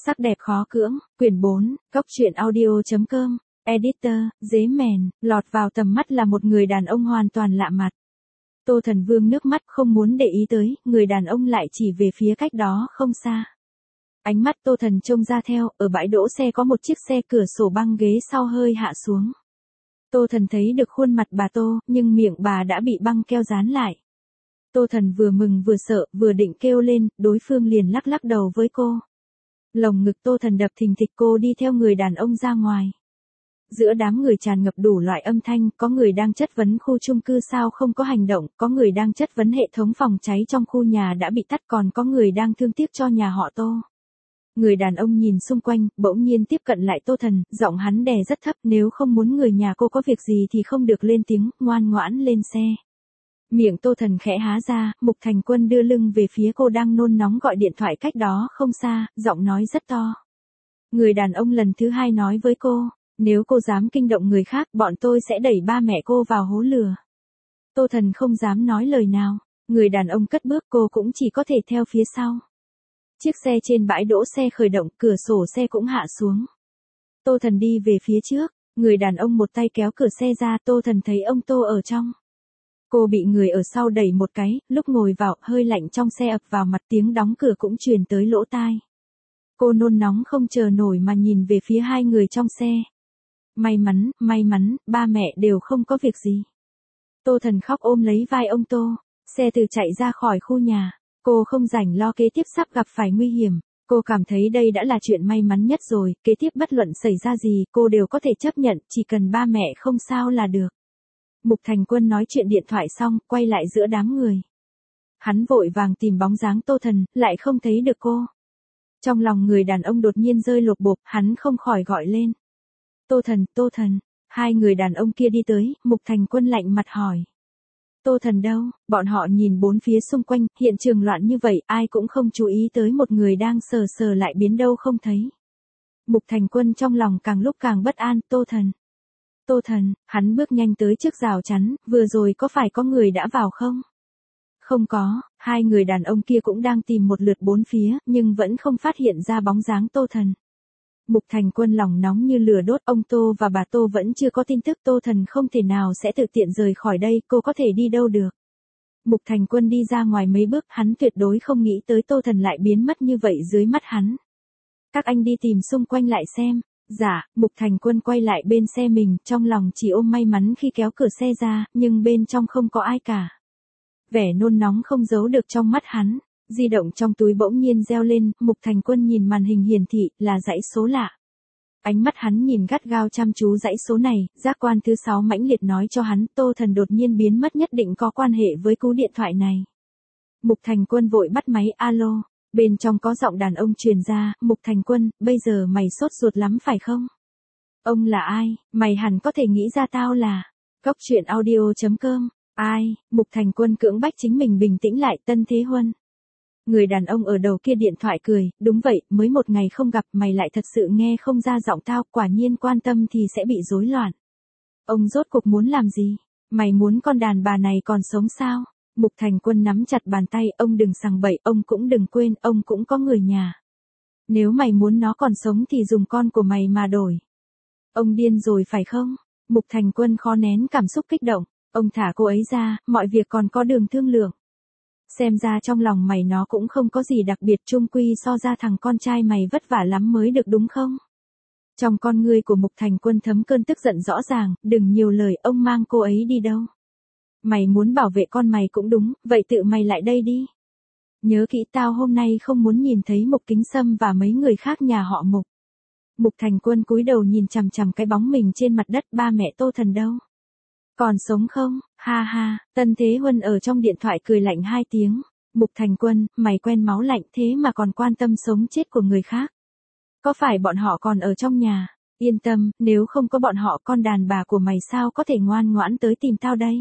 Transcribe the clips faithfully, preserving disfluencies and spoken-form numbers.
Sắc đẹp khó cưỡng, quyển bốn, góc truyện audio.com, editor, dế mèn, lọt vào tầm mắt là một người đàn ông hoàn toàn lạ mặt. Tô Thần vương nước mắt không muốn để ý tới, người đàn ông lại chỉ về phía cách đó không xa. Ánh mắt Tô Thần trông ra theo, ở bãi đỗ xe có một chiếc xe cửa sổ băng ghế sau hơi hạ xuống. Tô Thần thấy được khuôn mặt bà Tô, nhưng miệng bà đã bị băng keo dán lại. Tô Thần vừa mừng vừa sợ, vừa định kêu lên, đối phương liền lắc lắc đầu với cô. Lồng ngực Tô Thần đập thình thịch, cô đi theo người đàn ông ra ngoài. Giữa đám người tràn ngập đủ loại âm thanh, có người đang chất vấn khu chung cư sao không có hành động, có người đang chất vấn hệ thống phòng cháy trong khu nhà đã bị tắt, còn có người đang thương tiếc cho nhà họ Tô. Người đàn ông nhìn xung quanh, bỗng nhiên tiếp cận lại Tô Thần, giọng hắn đè rất thấp, nếu không muốn người nhà cô có việc gì thì không được lên tiếng, ngoan ngoãn lên xe. Miệng Tô Thần khẽ há ra, Mục Thành Quân đưa lưng về phía cô đang nôn nóng gọi điện thoại cách đó không xa, giọng nói rất to. Người đàn ông lần thứ hai nói với cô, nếu cô dám kinh động người khác, bọn tôi sẽ đẩy ba mẹ cô vào hố lửa. Tô Thần không dám nói lời nào, người đàn ông cất bước, cô cũng chỉ có thể theo phía sau. Chiếc xe trên bãi đỗ xe khởi động, cửa sổ xe cũng hạ xuống. Tô Thần đi về phía trước, người đàn ông một tay kéo cửa xe ra, Tô Thần thấy ông Tô ở trong. Cô bị người ở sau đẩy một cái, lúc ngồi vào, hơi lạnh trong xe ập vào mặt, tiếng đóng cửa cũng truyền tới lỗ tai. Cô nôn nóng không chờ nổi mà nhìn về phía hai người trong xe. May mắn, may mắn, ba mẹ đều không có việc gì. Tô Thần khóc ôm lấy vai ông Tô, xe từ chạy ra khỏi khu nhà. Cô không rảnh lo kế tiếp sắp gặp phải nguy hiểm. Cô cảm thấy đây đã là chuyện may mắn nhất rồi, kế tiếp bất luận xảy ra gì, cô đều có thể chấp nhận, chỉ cần ba mẹ không sao là được. Mục Thành Quân nói chuyện điện thoại xong, quay lại giữa đám người. Hắn vội vàng tìm bóng dáng Tô Thần, lại không thấy được cô. Trong lòng người đàn ông đột nhiên rơi lột bột, hắn không khỏi gọi lên. Tô Thần, Tô Thần, hai người đàn ông kia đi tới, Mục Thành Quân lạnh mặt hỏi. Tô Thần đâu? Bọn họ nhìn bốn phía xung quanh, hiện trường loạn như vậy, ai cũng không chú ý tới một người đang sờ sờ lại biến đâu không thấy. Mục Thành Quân trong lòng càng lúc càng bất an, Tô Thần. Tô Thần, hắn bước nhanh tới trước rào chắn, vừa rồi có phải có người đã vào không? Không có, hai người đàn ông kia cũng đang tìm một lượt bốn phía, nhưng vẫn không phát hiện ra bóng dáng Tô Thần. Mục Thành Quân lòng nóng như lửa đốt, ông Tô và bà Tô vẫn chưa có tin tức, Tô Thần không thể nào sẽ tự tiện rời khỏi đây, cô có thể đi đâu được. Mục Thành Quân đi ra ngoài mấy bước, hắn tuyệt đối không nghĩ tới Tô Thần lại biến mất như vậy dưới mắt hắn. Các anh đi tìm xung quanh lại xem. Dạ, Mục Thành Quân quay lại bên xe mình, trong lòng chỉ ôm may mắn khi kéo cửa xe ra, nhưng bên trong không có ai cả. Vẻ nôn nóng không giấu được trong mắt hắn, di động trong túi bỗng nhiên reo lên, Mục Thành Quân nhìn màn hình hiển thị, là dãy số lạ. Ánh mắt hắn nhìn gắt gao chăm chú dãy số này, giác quan thứ sáu mãnh liệt nói cho hắn, Tô Thần đột nhiên biến mất nhất định có quan hệ với cú điện thoại này. Mục Thành Quân vội bắt máy, alo. Bên trong có giọng đàn ông truyền ra, Mục Thành Quân, bây giờ mày sốt ruột lắm phải không? Ông là ai? Mày hẳn có thể nghĩ ra tao là góc truyện audio.com. Ai? Mục Thành Quân cưỡng bách chính mình bình tĩnh lại, Tân Thế Huân. Người đàn ông ở đầu kia điện thoại cười, đúng vậy, mới một ngày không gặp mày lại thật sự nghe không ra giọng tao, quả nhiên quan tâm thì sẽ bị rối loạn. Ông rốt cuộc muốn làm gì? Mày muốn con đàn bà này còn sống sao? Mục Thành Quân nắm chặt bàn tay, ông đừng sằng bậy, ông cũng đừng quên, ông cũng có người nhà. Nếu mày muốn nó còn sống thì dùng con của mày mà đổi. Ông điên rồi phải không? Mục Thành Quân khó nén cảm xúc kích động, ông thả cô ấy ra, mọi việc còn có đường thương lượng. Xem ra trong lòng mày nó cũng không có gì đặc biệt, chung quy so ra thằng con trai mày vất vả lắm mới được đúng không? Trong con ngươi của Mục Thành Quân thấm cơn tức giận rõ ràng, đừng nhiều lời, ông mang cô ấy đi đâu? Mày muốn bảo vệ con mày cũng đúng, vậy tự mày lại đây đi. Nhớ kỹ tao hôm nay không muốn nhìn thấy Mục Kính Sâm và mấy người khác nhà họ Mục. Mục Thành Quân cúi đầu nhìn chằm chằm cái bóng mình trên mặt đất, ba mẹ Tô Thần đâu? Còn sống không? Ha ha, Tân Thế Huân ở trong điện thoại cười lạnh hai tiếng. Mục Thành Quân, mày quen máu lạnh thế mà còn quan tâm sống chết của người khác. Có phải bọn họ còn ở trong nhà? Yên tâm, nếu không có bọn họ con đàn bà của mày sao có thể ngoan ngoãn tới tìm tao đây?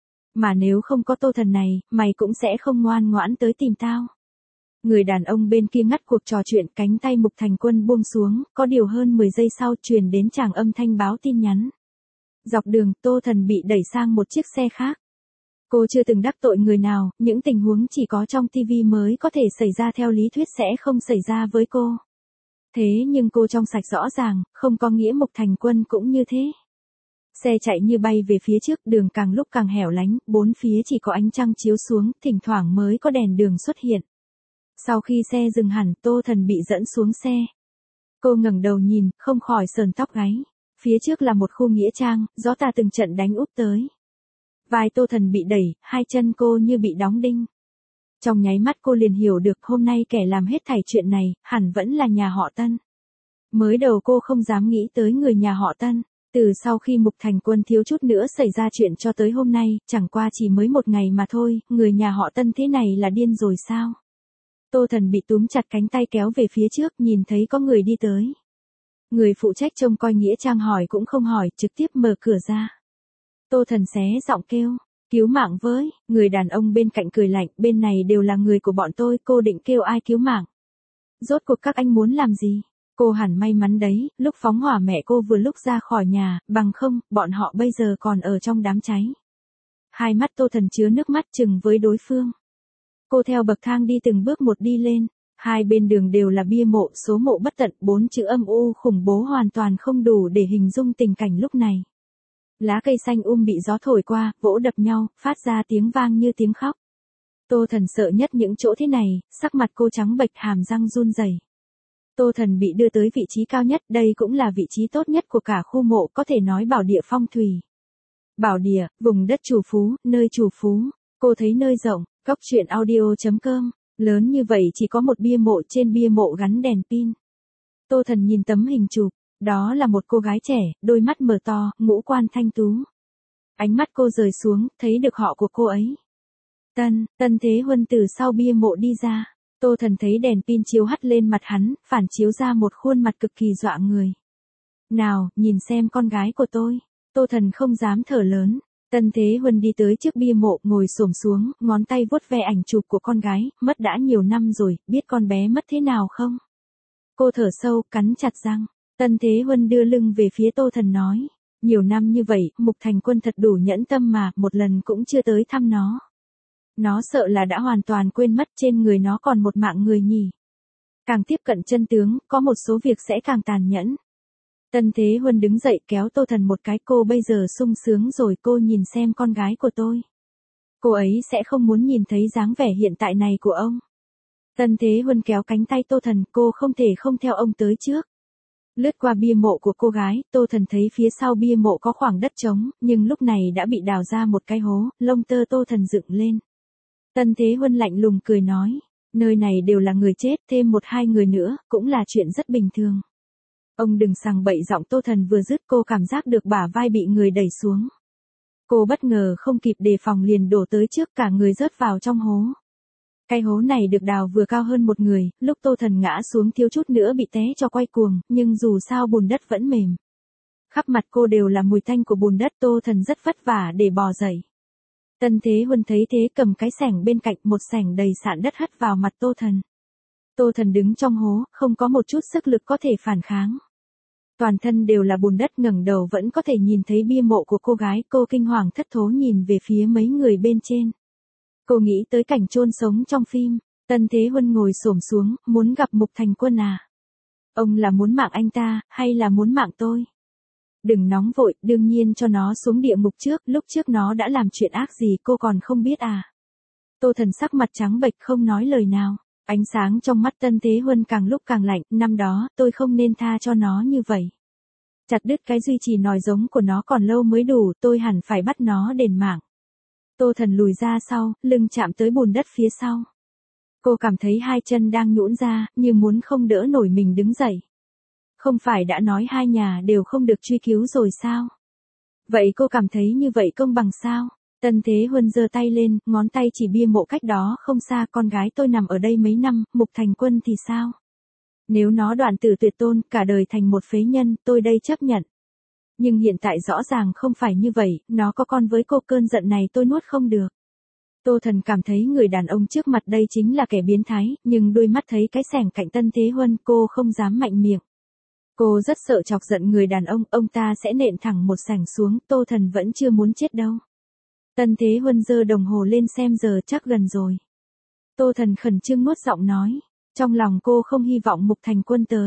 Mà nếu không có Tô Thần này, mày cũng sẽ không ngoan ngoãn tới tìm tao. Người đàn ông bên kia ngắt cuộc trò chuyện, cánh tay Mục Thành Quân buông xuống, có điều hơn mười giây sau truyền đến tràng âm thanh báo tin nhắn. Dọc đường, Tô Thần bị đẩy sang một chiếc xe khác. Cô chưa từng đắc tội người nào, những tình huống chỉ có trong ti vi mới có thể xảy ra, theo lý thuyết sẽ không xảy ra với cô. Thế nhưng cô trong sạch rõ ràng, không có nghĩa Mục Thành Quân cũng như thế. Xe chạy như bay về phía trước, đường càng lúc càng hẻo lánh, bốn phía chỉ có ánh trăng chiếu xuống, thỉnh thoảng mới có đèn đường xuất hiện. Sau khi xe dừng hẳn, Tô Thần bị dẫn xuống xe. Cô ngẩng đầu nhìn, không khỏi sờn tóc gáy. Phía trước là một khu nghĩa trang, gió ta từng trận đánh úp tới. Vai Tô Thần bị đẩy, hai chân cô như bị đóng đinh. Trong nháy mắt cô liền hiểu được hôm nay kẻ làm hết thảy chuyện này, hẳn vẫn là nhà họ Tân. Mới đầu cô không dám nghĩ tới người nhà họ Tân. Từ sau khi Mục Thành Quân thiếu chút nữa xảy ra chuyện cho tới hôm nay, chẳng qua chỉ mới một ngày mà thôi, người nhà họ Tân thế này là điên rồi sao? Tô Thần bị túm chặt cánh tay kéo về phía trước, nhìn thấy có người đi tới. Người phụ trách trông coi nghĩa trang hỏi cũng không hỏi, trực tiếp mở cửa ra. Tô Thần xé giọng kêu, cứu mạng với, người đàn ông bên cạnh cười lạnh, bên này đều là người của bọn tôi, cô định kêu ai cứu mạng? Rốt cuộc các anh muốn làm gì? Cô hẳn may mắn đấy, lúc phóng hỏa mẹ cô vừa lúc ra khỏi nhà, bằng không, bọn họ bây giờ còn ở trong đám cháy. Hai mắt Tô Thần chứa nước mắt chừng với đối phương. Cô theo bậc thang đi từng bước một đi lên, hai bên đường đều là bia mộ, số mộ bất tận, bốn chữ âm u khủng bố hoàn toàn không đủ để hình dung tình cảnh lúc này. Lá cây xanh um bị gió thổi qua, vỗ đập nhau, phát ra tiếng vang như tiếng khóc. Tô Thần sợ nhất những chỗ thế này, sắc mặt cô trắng bệch, hàm răng run rẩy. Tô Thần bị đưa tới vị trí cao nhất, đây cũng là vị trí tốt nhất của cả khu mộ, có thể nói bảo địa phong thủy. Bảo địa, vùng đất chủ phú, nơi chủ phú. Cô thấy nơi rộng, cốc truyện audio chấm com, lớn như vậy chỉ có một bia mộ, trên bia mộ gắn đèn pin. Tô Thần nhìn tấm hình chụp, đó là một cô gái trẻ, đôi mắt mở to, ngũ quan thanh tú. Ánh mắt cô rời xuống, thấy được họ của cô ấy. Tân, Tân Thế Huân từ sau bia mộ đi ra. Tô Thần thấy đèn pin chiếu hắt lên mặt hắn, phản chiếu ra một khuôn mặt cực kỳ dọa người. Nào, nhìn xem con gái của tôi. Tô Thần không dám thở lớn. Tân Thế Huân đi tới trước bia mộ, ngồi xổm xuống, ngón tay vuốt ve ảnh chụp của con gái, mất đã nhiều năm rồi, biết con bé mất thế nào không? Cô thở sâu, cắn chặt răng. Tân Thế Huân đưa lưng về phía Tô Thần nói. Nhiều năm như vậy, Mục Thành Quân thật đủ nhẫn tâm mà, một lần cũng chưa tới thăm nó. Nó sợ là đã hoàn toàn quên mất trên người nó còn một mạng người nhỉ. Càng tiếp cận chân tướng, có một số việc sẽ càng tàn nhẫn. Tân Thế Huân đứng dậy kéo Tô Thần một cái, cô bây giờ sung sướng rồi, cô nhìn xem con gái của tôi. Cô ấy sẽ không muốn nhìn thấy dáng vẻ hiện tại này của ông. Tân Thế Huân kéo cánh tay Tô Thần, cô không thể không theo ông tới trước. Lướt qua bia mộ của cô gái, Tô Thần thấy phía sau bia mộ có khoảng đất trống, nhưng lúc này đã bị đào ra một cái hố, lông tơ Tô Thần dựng lên. Tân Thế Huân lạnh lùng cười nói, nơi này đều là người chết, thêm một hai người nữa, cũng là chuyện rất bình thường. Ông đừng sằng bậy, giọng Tô Thần vừa dứt cô cảm giác được bả vai bị người đẩy xuống. Cô bất ngờ không kịp đề phòng liền đổ tới trước, cả người rớt vào trong hố. Cái hố này được đào vừa cao hơn một người, lúc Tô Thần ngã xuống thiếu chút nữa bị té cho quay cuồng, nhưng dù sao bùn đất vẫn mềm. Khắp mặt cô đều là mùi tanh của bùn đất, Tô Thần rất vất vả để bò dậy. Tân Thế Huân thấy thế cầm cái xẻng bên cạnh, một xẻng đầy sạn đất hất vào mặt Tô Thần. Tô Thần đứng trong hố, không có một chút sức lực có thể phản kháng. Toàn thân đều là bùn đất, ngẩng đầu vẫn có thể nhìn thấy bia mộ của cô gái, cô kinh hoàng thất thố nhìn về phía mấy người bên trên. Cô nghĩ tới cảnh chôn sống trong phim, Tân Thế Huân ngồi xổm xuống, muốn gặp Mục Thành Quân à? Ông là muốn mạng anh ta, hay là muốn mạng tôi? Đừng nóng vội, đương nhiên cho nó xuống địa ngục trước, lúc trước nó đã làm chuyện ác gì cô còn không biết à? Tô Thần sắc mặt trắng bệch không nói lời nào, ánh sáng trong mắt Tân Thế Huân càng lúc càng lạnh, năm đó tôi không nên tha cho nó như vậy. Chặt đứt cái duy trì nòi giống của nó còn lâu mới đủ, tôi hẳn phải bắt nó đền mạng. Tô Thần lùi ra sau, lưng chạm tới bùn đất phía sau. Cô cảm thấy hai chân đang nhũn ra, như muốn không đỡ nổi mình đứng dậy. Không phải đã nói hai nhà đều không được truy cứu rồi sao? Vậy cô cảm thấy như vậy công bằng sao? Tân Thế Huân giơ tay lên, ngón tay chỉ bia mộ cách đó không xa, con gái tôi nằm ở đây mấy năm, Mục Thành Quân thì sao? Nếu nó đoạn tử tuyệt tôn, cả đời thành một phế nhân, tôi đây chấp nhận. Nhưng hiện tại rõ ràng không phải như vậy, nó có con với cô, cơn giận này tôi nuốt không được. Tô Thần cảm thấy người đàn ông trước mặt đây chính là kẻ biến thái, nhưng đôi mắt thấy cái xẻng cạnh Tân Thế Huân, cô không dám mạnh miệng. Cô rất sợ chọc giận người đàn ông, ông ta sẽ nện thẳng một xẻng xuống, Tô Thần vẫn chưa muốn chết đâu. Tân Thế Huân giơ đồng hồ lên xem giờ, chắc gần rồi. Tô Thần khẩn trương nuốt giọng nói, trong lòng cô không hy vọng Mục Thành Quân tới.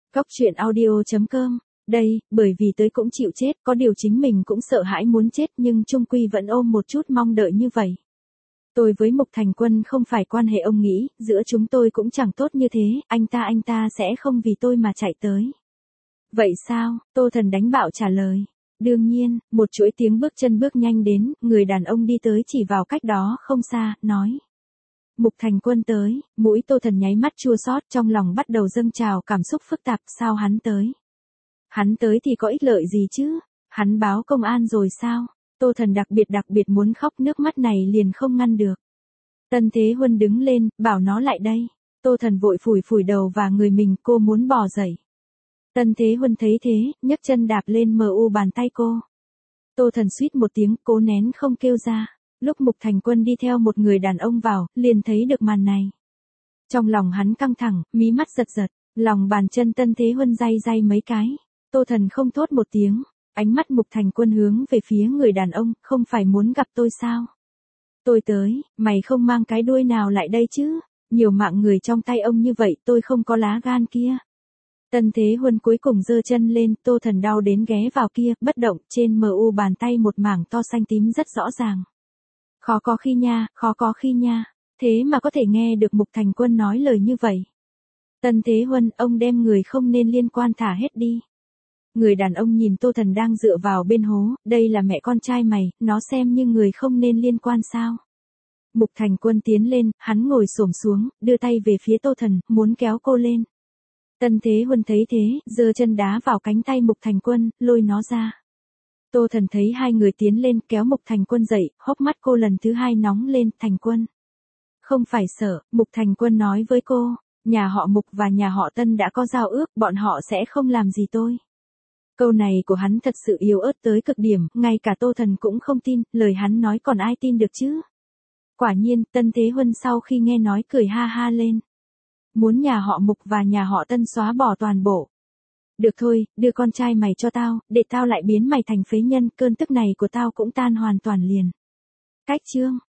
Góc truyện audio chấm com. Đây, bởi vì tới cũng chịu chết, có điều chính mình cũng sợ hãi muốn chết nhưng chung quy vẫn ôm một chút mong đợi như vậy. Tôi với Mục Thành Quân không phải quan hệ ông nghĩ, giữa chúng tôi cũng chẳng tốt như thế, anh ta anh ta sẽ không vì tôi mà chạy tới. Vậy sao? Tô Thần đánh bạo trả lời. Đương nhiên, một chuỗi tiếng bước chân bước nhanh đến, người đàn ông đi tới chỉ vào cách đó không xa, nói. Mục Thành Quân tới, mũi Tô Thần nháy mắt chua xót, trong lòng bắt đầu dâng trào cảm xúc phức tạp, sao hắn tới? Hắn tới thì có ích lợi gì chứ? Hắn báo công an rồi sao? Tô Thần đặc biệt đặc biệt muốn khóc, nước mắt này liền không ngăn được. Tân Thế Huân đứng lên, bảo nó lại đây. Tô Thần vội phủi phủi đầu và người mình, cô muốn bò dậy. Tân Thế Huân thấy thế, nhấc chân đạp lên mờ u bàn tay cô. Tô Thần suýt một tiếng, cố nén không kêu ra. Lúc Mục Thành Quân đi theo một người đàn ông vào, liền thấy được màn này. Trong lòng hắn căng thẳng, mí mắt giật giật, lòng bàn chân Tân Thế Huân day day mấy cái. Tô Thần không thốt một tiếng, ánh mắt Mục Thành Quân hướng về phía người đàn ông, không phải muốn gặp tôi sao? Tôi tới, mày không mang cái đuôi nào lại đây chứ? Nhiều mạng người trong tay ông như vậy, tôi không có lá gan kia. Tân Thế Huân cuối cùng giơ chân lên, Tô Thần đau đến ghé vào kia, bất động, trên mờ u bàn tay một mảng to xanh tím rất rõ ràng. Khó có khi nha, khó có khi nha, thế mà có thể nghe được Mục Thành Quân nói lời như vậy. Tân Thế Huân, ông đem người không nên liên quan thả hết đi. Người đàn ông nhìn Tô Thần đang dựa vào bên hố, đây là mẹ con trai mày, nó xem như người không nên liên quan sao. Mục Thành Quân tiến lên, hắn ngồi xổm xuống, đưa tay về phía Tô Thần, muốn kéo cô lên. Tân Thế Huân thấy thế, giơ chân đá vào cánh tay Mục Thành Quân, lôi nó ra. Tô Thần thấy hai người tiến lên, kéo Mục Thành Quân dậy, hốc mắt cô lần thứ hai nóng lên, Thành Quân. Không phải sợ, Mục Thành Quân nói với cô, nhà họ Mục và nhà họ Tân đã có giao ước, bọn họ sẽ không làm gì tôi. Câu này của hắn thật sự yếu ớt tới cực điểm, ngay cả Tô Thần cũng không tin, lời hắn nói còn ai tin được chứ. Quả nhiên, Tân Thế Huân sau khi nghe nói cười ha ha lên. Muốn nhà họ Mục và nhà họ Tân xóa bỏ toàn bộ. Được thôi, đưa con trai mày cho tao, để tao lại biến mày thành phế nhân, cơn tức này của tao cũng tan hoàn toàn liền. Cách chương.